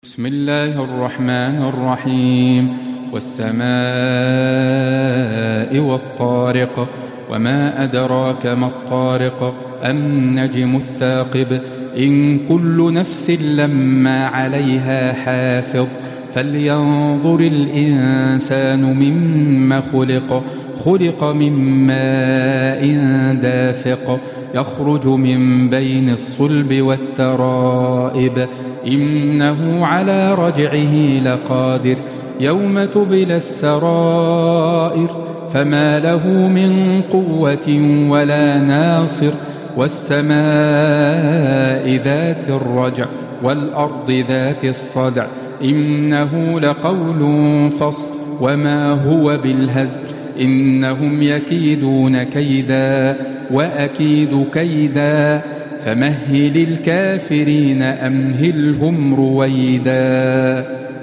بسم الله الرحمن الرحيم. والسماء والطارق، وما أدراك ما الطارق، النجم الثاقب. إن كل نفس لما عليها حافظ. فلينظر الإنسان مما خلق. خلق من ماء دافق، يخرج من بين الصلب والترائب. إنه على رجعه لقادر. يوم تبلى السرائر، فما له من قوة ولا ناصر. والسماء ذات الرجع، والأرض ذات الصدع. إنه لقول فصل، وما هو بالهزل. إنهم يكيدون كيدا، وأكيد كيدا. فمهل الكافرين أمهلهم رويدا.